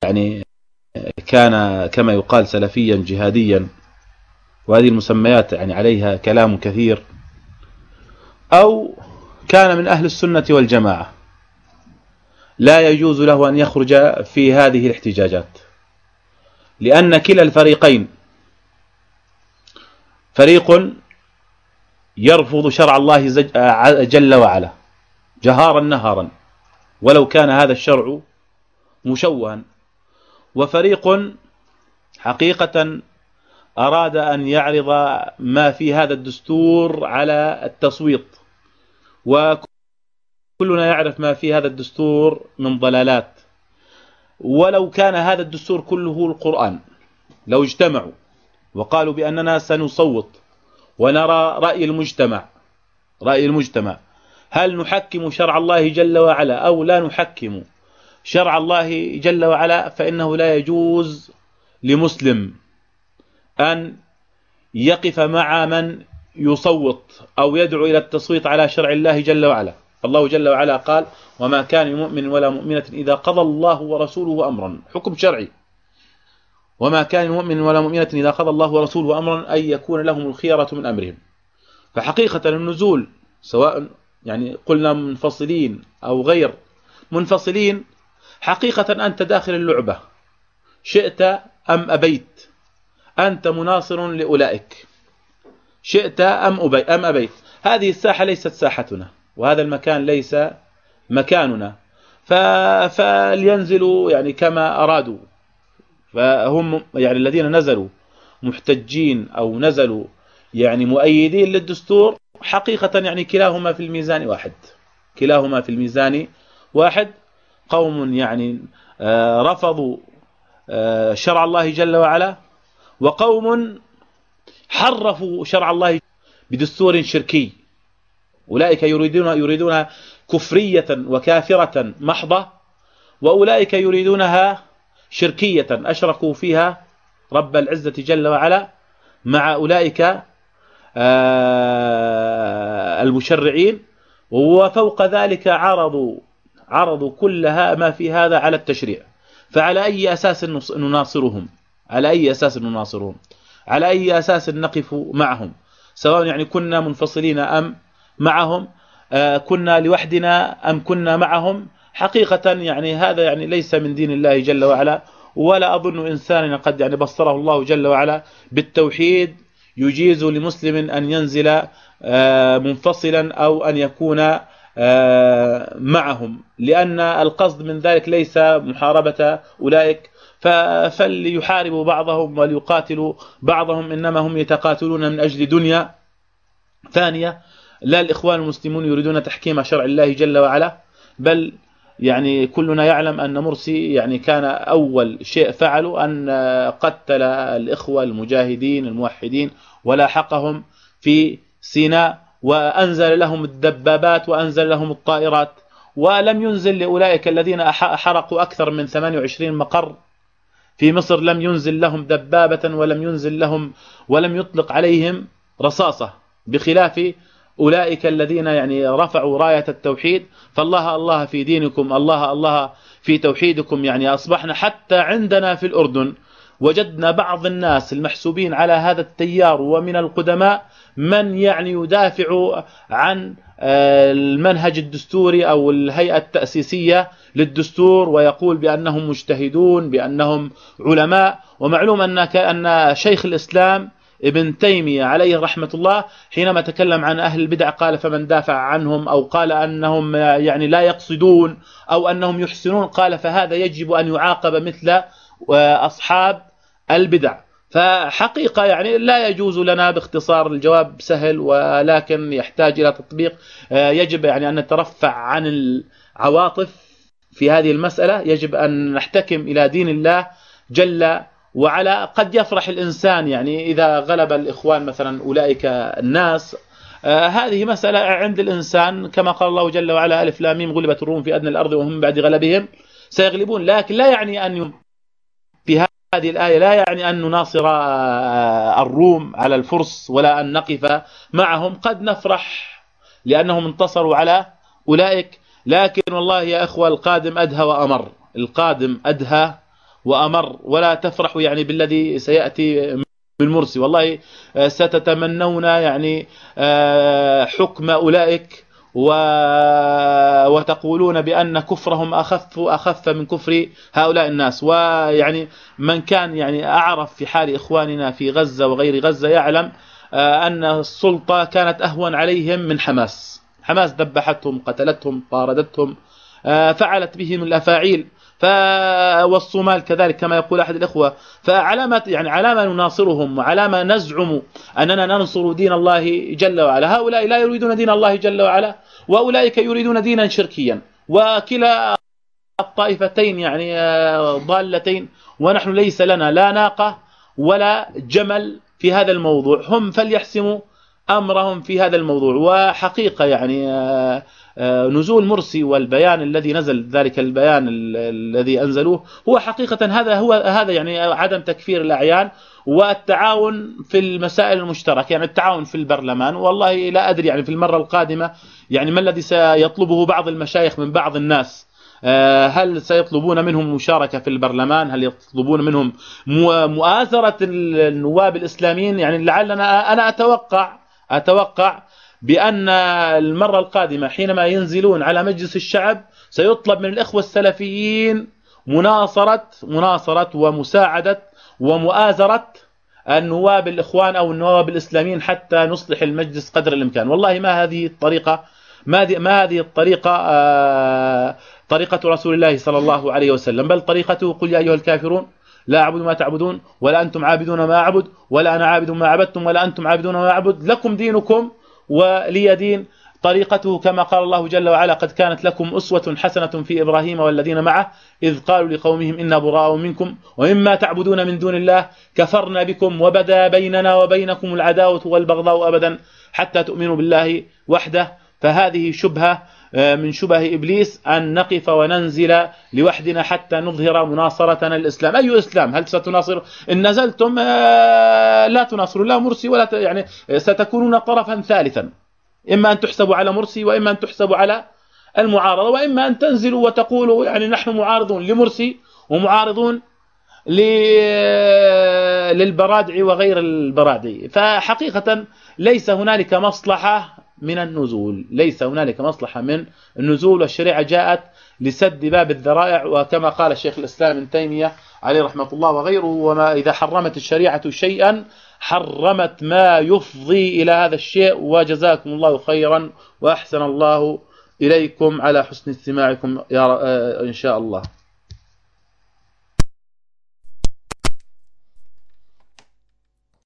يعني كان كما يقال سلفيا جهاديا، وهذه المسميات يعني عليها كلام كثير، أو كان من أهل السنة والجماعة، لا يجوز له أن يخرج في هذه الاحتجاجات، لأن كلا الفريقين فريق يرفض شرع الله جل وعلا جهارا نهارا ولو كان هذا الشرع مشوها، وفريق حقيقة أراد أن يعرض ما في هذا الدستور على التصويت، وكلنا يعرف ما في هذا الدستور من ضلالات. ولو كان هذا الدستور كله القرآن، لو اجتمعوا وقالوا بأننا سنصوت ونرى رأي المجتمع هل نحكم شرع الله جل وعلا أو لا نحكم شرع الله جل وعلا، فإنه لا يجوز لمسلم أن يقف مع من يصوت أو يدعو إلى التصويت على شرع الله جل وعلا. الله جل وعلا قال: وما كان لمؤمن ولا مؤمنة إذا قضى الله ورسوله أمرا، حكم شرعي، وما كان لمؤمن ولا مؤمنة إذا قضى الله ورسوله أمرا أن يكون لهم الخيرة من أمرهم. فحقيقة النزول سواء يعني قلنا منفصلين أو غير منفصلين، حقيقة أنت داخل اللعبة شئت أم أبيت، أنت مناصر لأولئك شئت أم أبيت. هذه الساحة ليست ساحتنا، وهذا المكان ليس مكاننا، فلينزلوا يعني كما أرادوا. فهم يعني الذين نزلوا محتجين أو نزلوا يعني مؤيدين للدستور، حقيقة يعني كلاهما في الميزان واحد. قوم يعني رفضوا شرع الله جل وعلا، وقوم حرفوا شرع الله بدستور شركي. أولئك يريدون كفرية وكافرة محضة، وأولئك يريدونها شركية أشركوا فيها رب العزة جل وعلا مع أولئك المشرعين، وفوق ذلك عرضوا كلها ما في هذا على التشريع. فعلى أي أساس نناصرهم؟ على أي أساس نقف معهم؟ سواء يعني كنا منفصلين أم معهم، كنا لوحدنا أم كنا معهم. حقيقة يعني هذا يعني ليس من دين الله جل وعلا، ولا أظن إنسانا قد يعني بصره الله جل وعلا بالتوحيد يجيز لمسلم أن ينزل منفصلا أو أن يكون معهم، لأن القصد من ذلك ليس محاربة أولئك، فليحاربوا بعضهم وليقاتلوا بعضهم، إنما هم يتقاتلون من أجل دنيا ثانية. لا الإخوان المسلمون يريدون تحكيم شرع الله جل وعلا، بل يعني كلنا يعلم أن مرسي يعني كان أول شيء فعله أن قتل الإخوة المجاهدين الموحدين ولاحقهم في سيناء، وأنزل لهم الدبابات وأنزل لهم الطائرات، ولم ينزل لأولئك الذين حرقوا أكثر من 28 مقر في مصر، لم ينزل لهم دبابة ولم يطلق عليهم رصاصة، بخلاف أولئك الذين يعني رفعوا راية التوحيد. فالله الله في دينكم، الله الله في توحيدكم. يعني أصبحنا حتى عندنا في الأردن وجدنا بعض الناس المحسوبين على هذا التيار ومن القدماء من يعني يدافع عن المنهج الدستوري أو الهيئة التأسيسية للدستور، ويقول بأنهم مجتهدون، بأنهم علماء. ومعلوم أن شيخ الإسلام ابن تيمية عليه رحمة الله حينما تكلم عن أهل البدع قال: فمن دافع عنهم أو قال أنهم يعني لا يقصدون أو أنهم يحسنون، قال فهذا يجب أن يعاقب مثل أصحاب البدع. فحقيقة يعني لا يجوز لنا، باختصار الجواب سهل ولكن يحتاج إلى تطبيق، يجب يعني أن نترفع عن العواطف في هذه المسألة، يجب أن نحتكم إلى دين الله جل وعلا. قد يفرح الإنسان يعني إذا غلب الإخوان مثلا أولئك الناس، هذه مسألة عند الإنسان، كما قال الله جل وعلا: ألف لام ميم غلبت الروم في أدنى الأرض وهم بعد غلبهم سيغلبون. لكن لا يعني أن في هذه الآية لا يعني أن نناصر الروم على الفرس ولا أن نقف معهم. قد نفرح لأنهم انتصروا على أولئك، لكن والله يا أخوة القادم أدهى وأمر، القادم أدهى وأمر، ولا تفرحوا يعني بالذي سيأتي بالمرسي. والله ستتمنون يعني حكم أولئك وتقولون بأن كفرهم أخف من كفر هؤلاء الناس. ويعني من كان يعني أعرف في حال إخواننا في غزة وغير غزة يعلم أن السلطة كانت أهون عليهم من حماس. حماس ذبحتهم، قتلتهم، طاردتهم، فعلت بهم الأفاعيل. والصومال كذلك كما يقول أحد الإخوة. فعلامة يعني علامة نناصرهم وعلامة نزعم أننا ننصر دين الله جل وعلا. هؤلاء لا يريدون دين الله جل وعلا، وأولئك يريدون دينا شركيا، وكلا الطائفتين يعني ضالتين، ونحن ليس لنا لا ناقة ولا جمل في هذا الموضوع. هم فليحسموا أمرهم في هذا الموضوع. وحقيقة يعني نزول مرسي والبيان الذي نزل، ذلك البيان الذي أنزلوه، هو حقيقة هذا يعني عدم تكفير الأعيان والتعاون في المسائل المشتركة، يعني التعاون في البرلمان. والله لا أدري يعني في المرة القادمة يعني ما الذي سيطلبه بعض المشايخ من بعض الناس. هل سيطلبون منهم مشاركة في البرلمان؟ هل يطلبون منهم مؤازرة النواب الإسلاميين؟ يعني لعلنا أنا أتوقع بأن المرة القادمة حينما ينزلون على مجلس الشعب سيطلب من الإخوة السلفيين مناصرة ومساعدة ومؤازرة النواب الإخوان أو النواب الإسلاميين حتى نصلح المجلس قدر الإمكان. والله ما هذه الطريقة طريقة رسول الله صلى الله عليه وسلم، بل طريقته قل يا أيها الكافرون لا أعبد ما تعبدون ولا أنتم عابدون ما أعبد ولا أنا عابد ما عبدتم ولا أنتم عابدون ما أعبد لكم دينكم ولي دين. طريقته كما قال الله جل وعلا قد كانت لكم أسوة حسنة في إبراهيم والذين معه إذ قالوا لقومهم إنا براء منكم ومما تعبدون من دون الله كفرنا بكم وبدا بيننا وبينكم العداوة والبغضاء أبدا حتى تؤمنوا بالله وحده. فهذه شبهة من شبه إبليس أن نقف وننزل لوحدنا حتى نظهر مناصرتنا للإسلام. أي إسلام؟ هل ستناصر؟ إن نزلتم لا تناصروا لا مرسي ولا يعني ستكونون طرفا ثالثا، إما أن تحسبوا على مرسي وإما أن تحسبوا على المعارضة، وإما أن تنزلوا وتقولوا يعني نحن معارضون لمرسي ومعارضون للبرادعي وغير البرادعي. فحقيقة ليس هنالك مصلحة من النزول، ليس هنالك مصلحة من النزول، والشريعة جاءت لسد باب الذرائع. وكما قال الشيخ الإسلام ابن تيمية عليه رحمة الله وغيره وما إذا حرمت الشريعة شيئا حرمت ما يفضي إلى هذا الشيء. وجزاكم الله خيرا وأحسن الله إليكم على حسن استماعكم إن شاء الله.